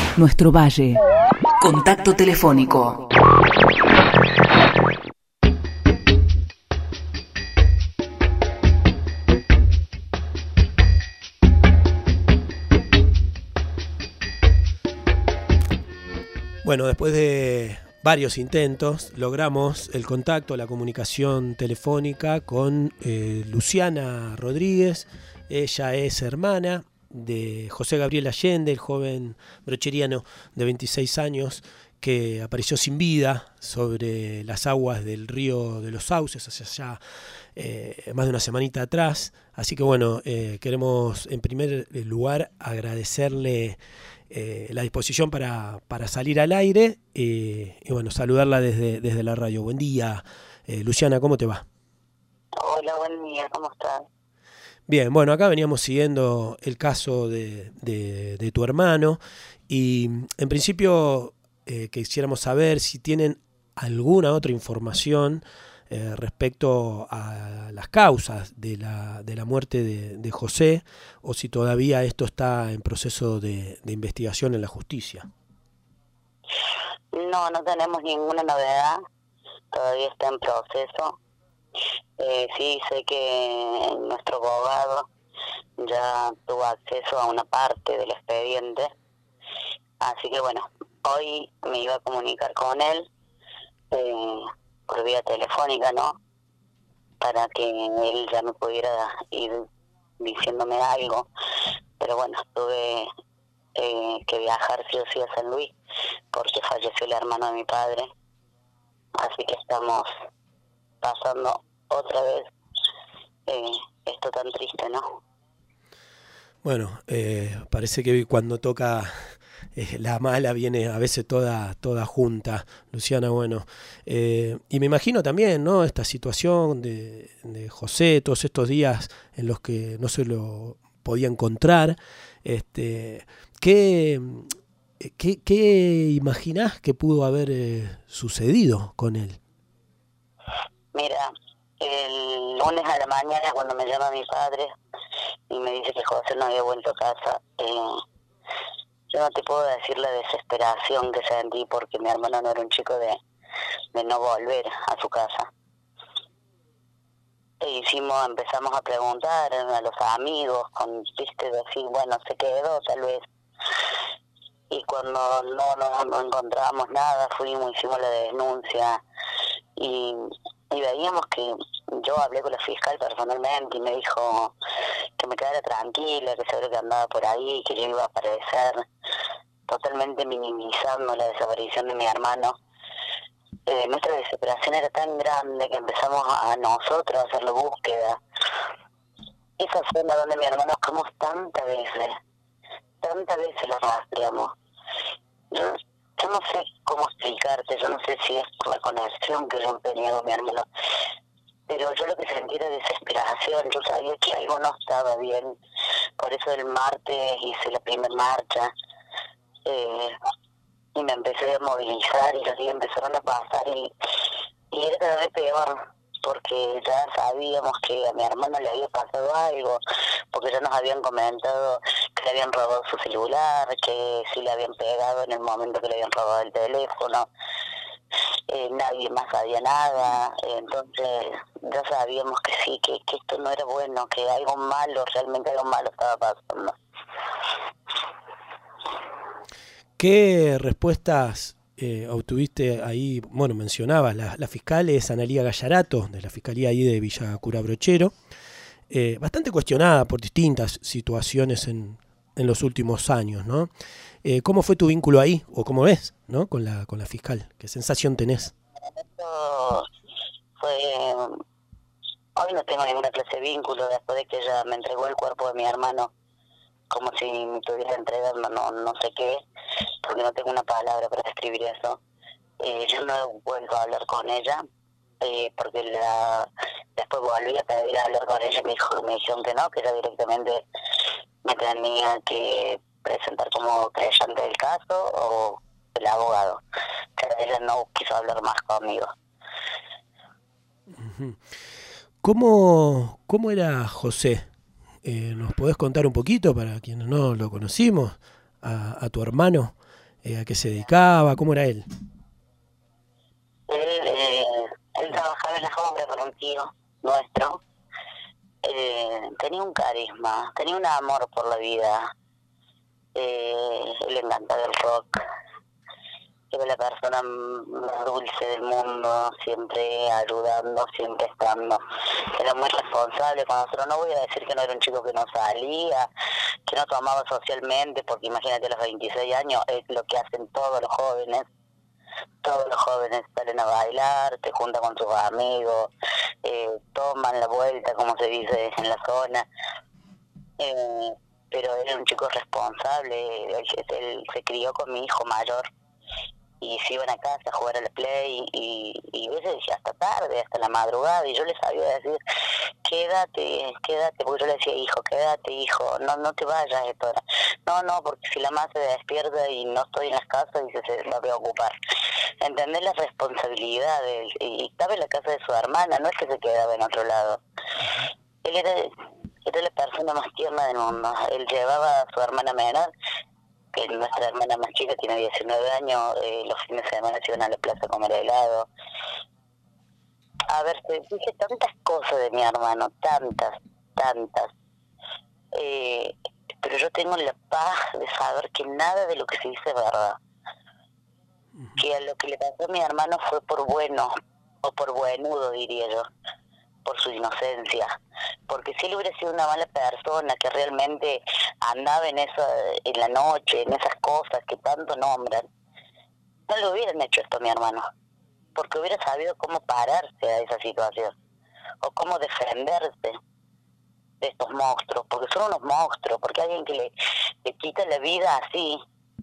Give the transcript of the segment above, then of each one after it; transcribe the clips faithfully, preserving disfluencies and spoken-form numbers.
Nuestro Valle. Contacto telefónico. Bueno, después de varios intentos, logramos el contacto, la comunicación telefónica con eh, Luciana Rodríguez. Ella es hermana de José Gabriel Allende, el joven brocheriano de veintiséis años que apareció sin vida sobre las aguas del río de los Sauces hace ya eh, más de una semanita atrás. Así que bueno, eh, queremos en primer lugar agradecerle Eh, la disposición para, para salir al aire eh, y bueno, saludarla desde, desde la radio. Buen día, eh, Luciana, ¿cómo te va? Hola, buen día, ¿cómo estás? Bien, bueno, acá veníamos siguiendo el caso de, de, de tu hermano y en principio eh, quisiéramos saber si tienen alguna otra información Eh, respecto a las causas de la, de la muerte de, de José, o si todavía esto está en proceso de, de investigación en la justicia. No, no tenemos ninguna novedad, todavía está en proceso. Eh, sí, sé que nuestro abogado ya tuvo acceso a una parte del expediente, así que bueno, hoy me iba a comunicar con él, eh, por vía telefónica, ¿no? Para que él ya me pudiera ir diciéndome algo. Pero bueno, tuve eh, que viajar sí o sí a San Luis porque falleció el hermano de mi padre. Así que estamos pasando otra vez eh, esto tan triste, ¿no? Bueno, eh, parece que cuando toca eh, la mala viene a veces toda toda junta, Luciana. Bueno, eh, y me imagino también, ¿no?, esta situación de, de José, todos estos días en los que no se lo podía encontrar. Este, ¿qué, qué, qué imaginás que pudo haber eh, sucedido con él? Mira, el lunes a la mañana cuando me llama mi padre y me dice que José no había vuelto a casa, eh, yo no te puedo decir la desesperación que sentí porque mi hermano no era un chico de, de no volver a su casa. E hicimos, empezamos a preguntar a los amigos, con viste, decir, bueno, se quedó tal vez. Y cuando no, no, no encontramos nada, fuimos, hicimos la denuncia y, y veíamos que yo hablé con la fiscal personalmente y me dijo que me quedara tranquila, que seguro que andaba por ahí, que yo iba a aparecer, totalmente minimizando la desaparición de mi hermano. Eh, nuestra desesperación era tan grande que empezamos a nosotros a hacer la búsqueda. Esa zona donde mi hermano buscamos tantas veces, tantas veces la rastreamos. Yo, yo no sé cómo explicarte, yo no sé si es por la conexión que yo tenía con mi hermano, pero yo lo que sentí era desesperación. Yo sabía que algo no estaba bien, por eso el martes hice la primera marcha eh, y me empecé a movilizar y los días empezaron a pasar y, y era cada vez peor, porque ya sabíamos que a mi hermano le había pasado algo, porque ya nos habían comentado que le habían robado su celular, que sí le habían pegado en el momento que le habían robado el teléfono. Eh, nadie más sabía nada, eh, entonces ya sabíamos que sí, que, que esto no era bueno, que algo malo, realmente algo malo estaba pasando. ¿Qué respuestas eh, obtuviste ahí? Bueno, mencionabas, la, la fiscal es Analía Gallarato, de la Fiscalía ahí de Villa Cura Brochero, eh, bastante cuestionada por distintas situaciones en, en los últimos años, ¿no? Eh, ¿Cómo fue tu vínculo ahí, o cómo ves, ¿no?, con la con la fiscal? ¿Qué sensación tenés? Esto fue... Hoy no tengo ninguna clase de vínculo después de que ella me entregó el cuerpo de mi hermano, como si me tuviera entregando no, no sé qué, porque no tengo una palabra para describir eso. Eh, yo no vuelvo a hablar con ella, eh, porque la, después volví a pedir a hablar con ella y me, dijo, me dijeron que no, que ella directamente me tenía que presentar como creyente del caso o el abogado. Pero ella no quiso hablar más conmigo. ¿Cómo, cómo era José? Eh, ¿Nos podés contar un poquito, para quienes no lo conocimos, a, a tu hermano? Eh, ¿A qué se dedicaba? ¿Cómo era él? Él, eh, él trabajaba en la obra con un tío nuestro. Eh, tenía un carisma, tenía un amor por la vida. Eh, él le encantaba el rock. Era la persona más dulce del mundo, siempre ayudando, siempre estando. Era muy responsable con nosotros. No voy a decir que no era un chico que no salía, que no tomaba socialmente, porque imagínate, a los veintiséis años es lo que hacen todos los jóvenes. Todos los jóvenes salen a bailar, se juntan con sus amigos, eh, toman la vuelta, como se dice en la zona. Eh, pero era un chico responsable. Él, él se crió con mi hijo mayor y se iban a casa a jugar a la play y, y a veces decía hasta tarde, hasta la madrugada, y yo les sabía decir, quédate, quédate, porque yo le decía, hijo, quédate, hijo, no no te vayas a esta hora. No, no, porque si la mamá se despierta y no estoy en las casas, dice, se va a preocupar. Entender la responsabilidad de él, y estaba en la casa de su hermana, no es que se quedaba en otro lado. Él era, era la persona más tierna del mundo. Él llevaba a su hermana menor, que nuestra hermana más chica tiene diecinueve años, eh, los fines de semana se iban a la plaza a comer helado. A ver, te dije tantas cosas de mi hermano, tantas, tantas. Eh, pero yo tengo la paz de saber que nada de lo que se dice es verdad. Que a lo que le pasó a mi hermano fue por bueno, o por buenudo, diría yo, por su inocencia. Porque si él hubiera sido una mala persona que realmente andaba en eso, en la noche, en esas cosas que tanto nombran, no le hubieran hecho esto a mi hermano, porque hubiera sabido cómo pararse a esa situación, o cómo defenderse de estos monstruos, porque son unos monstruos, porque alguien que le, le quita la vida así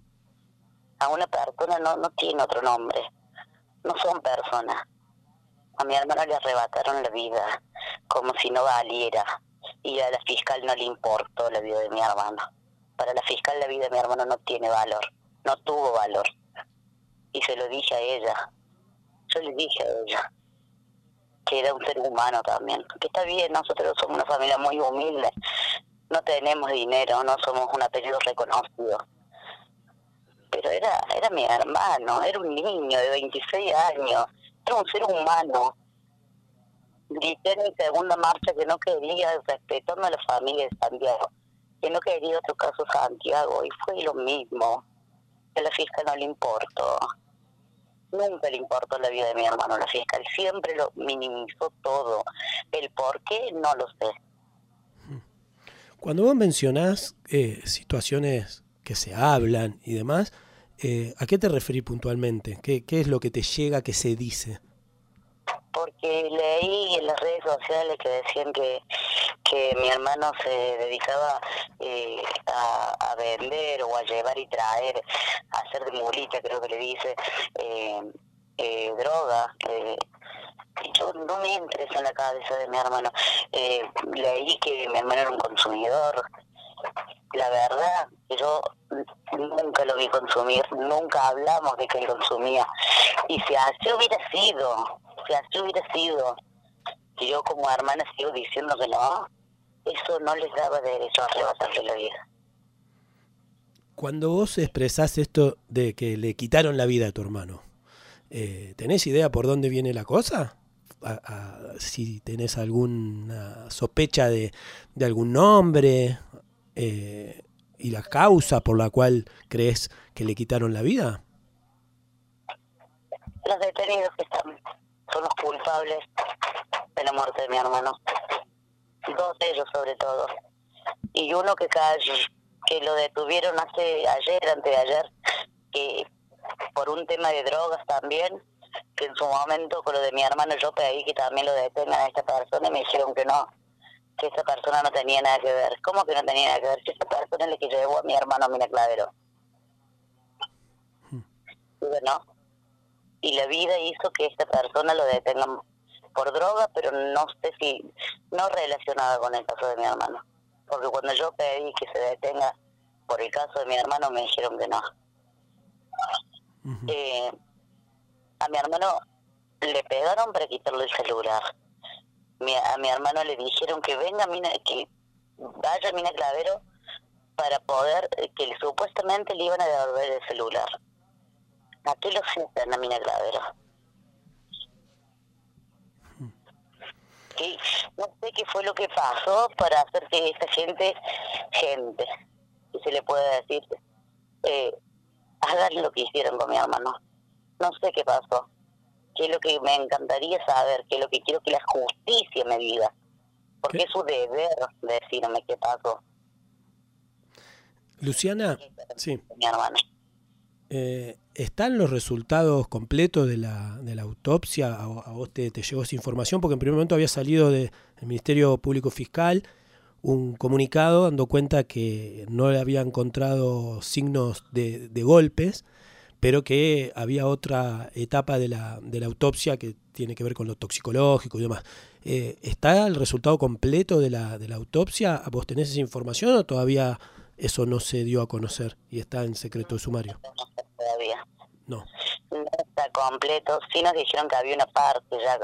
a una persona no, no tiene otro nombre, no son personas. A mi hermano le arrebataron la vida como si no valiera, y a la fiscal no le importó la vida de mi hermano. Para la fiscal la vida de mi hermano no tiene valor, no tuvo valor, y se lo dije a ella. Yo le dije a ella que era un ser humano también, que está bien, nosotros somos una familia muy humilde, no tenemos dinero, no somos un apellido reconocido, pero era era mi hermano, era un niño de veintiséis años, era un ser humano. Grité en mi segunda marcha que no quería, respetando a la familia de Santiago, que no quería otro caso Santiago, y fue lo mismo, que a la fiscal no le importó. Nunca le importó la vida de mi hermano, la fiscal siempre lo minimizó todo. El por qué no lo sé. Cuando vos mencionás eh, situaciones que se hablan y demás, eh, ¿a qué te referís puntualmente? ¿Qué, ¿Qué es lo que te llega que se dice? Porque leí en las redes sociales que decían que, que mi hermano se dedicaba eh, a, a vender o a llevar y traer, a hacer de mulita, creo que le dice, eh, eh, droga. Eh, yo no me entra eso en la cabeza de mi hermano. Eh, leí que mi hermano era un consumidor. La verdad, yo nunca lo vi consumir, nunca hablamos de que él consumía. Y si así hubiera sido, si así hubiera sido, y yo como hermana sigo diciendo que no, eso no les daba derecho a arrebatarle la vida. Cuando vos expresás esto de que le quitaron la vida a tu hermano, eh, ¿tenés idea por dónde viene la cosa? A, a, si tenés alguna sospecha de, de algún nombre eh, y la causa por la cual crees que le quitaron la vida. Los detenidos que están son los culpables de la muerte de mi hermano, dos de ellos sobre todo, y uno que cayó, que lo detuvieron hace ayer, antes de ayer, que por un tema de drogas también, que en su momento con lo de mi hermano yo pedí que también lo detengan a esta persona y me dijeron que no, que esa persona no tenía nada que ver. ¿Cómo que no tenía nada que ver? Si esa persona es la que llevó a mi hermano a Mina Clavero. Hmm. Y bueno, y la vida hizo que esta persona lo detengan por droga, pero no sé si, no relacionada con el caso de mi hermano. Porque cuando yo pedí que se detenga por el caso de mi hermano, me dijeron que no. Uh-huh. Eh, a mi hermano le pegaron para quitarle el celular. Mi, a mi hermano le dijeron que venga a Mina, que vaya a Mina Clavero para poder, que supuestamente le iban a devolver el celular. ¿A qué lo citan a Mina Clavero? Que no sé qué fue lo que pasó para hacer que esta gente, gente, si se le puede decir, eh, hagan lo que hicieron con mi hermano. No sé qué pasó. Qué es lo que me encantaría saber, qué es lo que quiero que la justicia me diga. Porque ¿Qué? Es su deber decirme qué pasó. Luciana, sí. Mi hermano. Eh, ¿Están los resultados completos de la, de la autopsia? ¿A, a vos te, te llegó esa información? Porque en primer momento había salido del Ministerio Público Fiscal un comunicado dando cuenta que no le había encontrado signos de, de golpes, pero que había otra etapa de la, de la autopsia que tiene que ver con lo toxicológico y demás. Eh, ¿Está el resultado completo de la, de la autopsia? ¿Vos tenés esa información o todavía eso no se dio a conocer y está en secreto de sumario? No sé todavía. No. No está completo. Sí nos dijeron que había una parte ya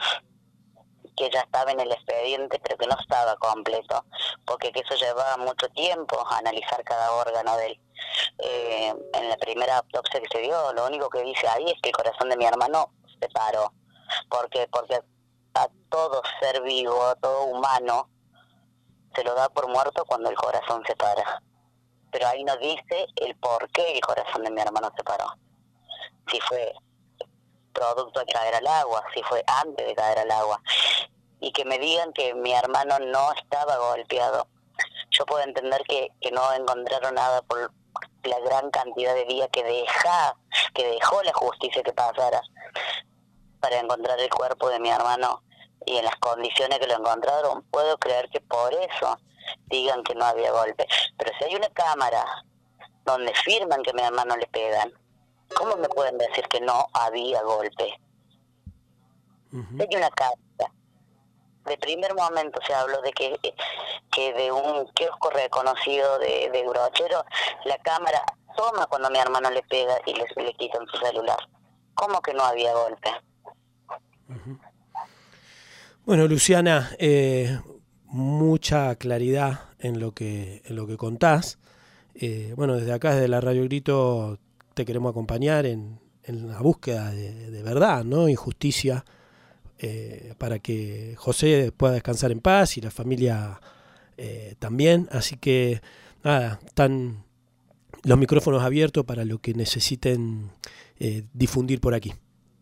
que ya estaba en el expediente, pero que no estaba completo, porque que eso llevaba mucho tiempo analizar cada órgano de él. Eh, en la primera autopsia que se dio, lo único que dice ahí es que el corazón de mi hermano se paró. ¿Por qué? Porque a todo ser vivo, a todo humano, se lo da por muerto cuando el corazón se para. Pero ahí no dice el por qué el corazón de mi hermano se paró. Si fue producto de caer al agua, si fue antes de caer al agua. Y que me digan que mi hermano no estaba golpeado. Yo puedo entender que, que no encontraron nada por la gran cantidad de días que deja, que dejó la justicia que pasara para encontrar el cuerpo de mi hermano y en las condiciones que lo encontraron. Puedo creer que por eso digan que no había golpe. Pero si hay una cámara donde firman que a mi hermano le pegan, ¿cómo me pueden decir que no había golpe? Uh-huh. Hay una cámara. De primer momento se habló de que, que de un kiosco reconocido de, de Brochero, la cámara toma cuando a mi hermano le pega y le, le quitan su celular. ¿Cómo que no había golpe? Uh-huh. Bueno, Luciana, eh, mucha claridad en lo que, en lo que contás. Eh, bueno, desde acá, desde la Radio Grito, te queremos acompañar en, en la búsqueda de, de verdad, ¿no? Y justicia. Eh, para que José pueda descansar en paz y la familia eh, también. Así que, nada, están los micrófonos abiertos para lo que necesiten eh, difundir por aquí.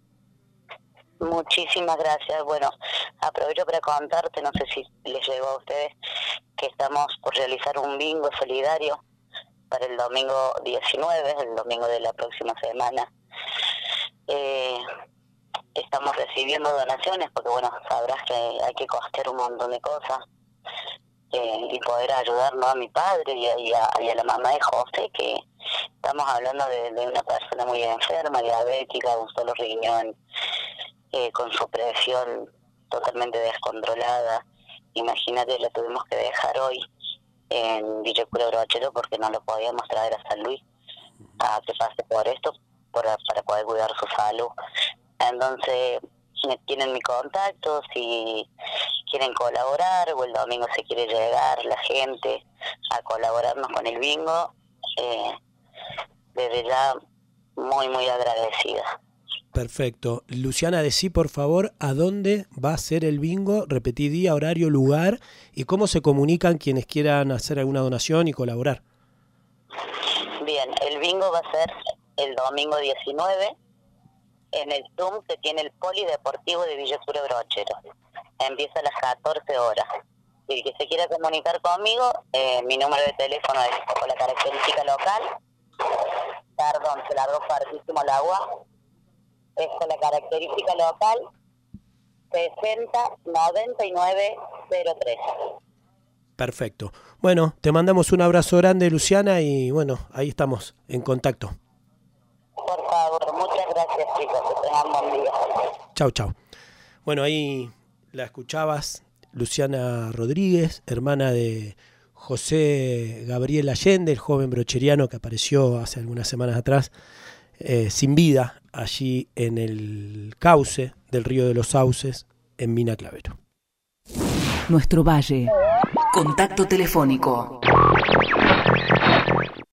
Muchísimas gracias. Bueno, aprovecho para contarte, no sé si les llegó a ustedes, que estamos por realizar un bingo solidario para el domingo diecinueve, el domingo de la próxima semana. Eh... Estamos recibiendo donaciones porque, bueno, sabrás que hay que costear un montón de cosas eh, y poder ayudar, ¿no?, a mi padre y a, y, a, y a la mamá de José, que estamos hablando de, de una persona muy enferma, diabética, un solo riñón, eh, con su presión totalmente descontrolada. Imagínate, la tuvimos que dejar hoy en Villa Cura Brochero porque no lo podíamos traer a San Luis a que pase por esto para, para poder cuidar su salud. Entonces, tienen mi contacto, si quieren colaborar o el domingo se quiere llegar la gente a colaborarnos con el bingo, eh, desde ya muy, muy agradecida. Perfecto. Luciana, decí por favor a dónde va a ser el bingo, repetí día, horario, lugar y cómo se comunican quienes quieran hacer alguna donación y colaborar. Bien, el bingo va a ser el domingo diecinueve. En el Zoom que tiene el Polideportivo de Villa Cura Brochero. Empieza a las catorce horas. Si el que se quiera comunicar conmigo, eh, mi número de teléfono es con la característica local. Perdón, se largó partísimo el agua. Es con la característica local sesenta noventa y nueve cero tres. Perfecto. Bueno, te mandamos un abrazo grande, Luciana, y bueno, ahí estamos en contacto. Por favor, muchas gracias, chicos, que tengan buen día. Chau, chau. Bueno, ahí la escuchabas, Luciana Rodríguez, hermana de José Gabriel Allende, el joven brocheriano que apareció hace algunas semanas atrás, eh, sin vida, allí en el cauce del río de los Sauces, en Mina Clavero. Nuestro Valle. Contacto telefónico.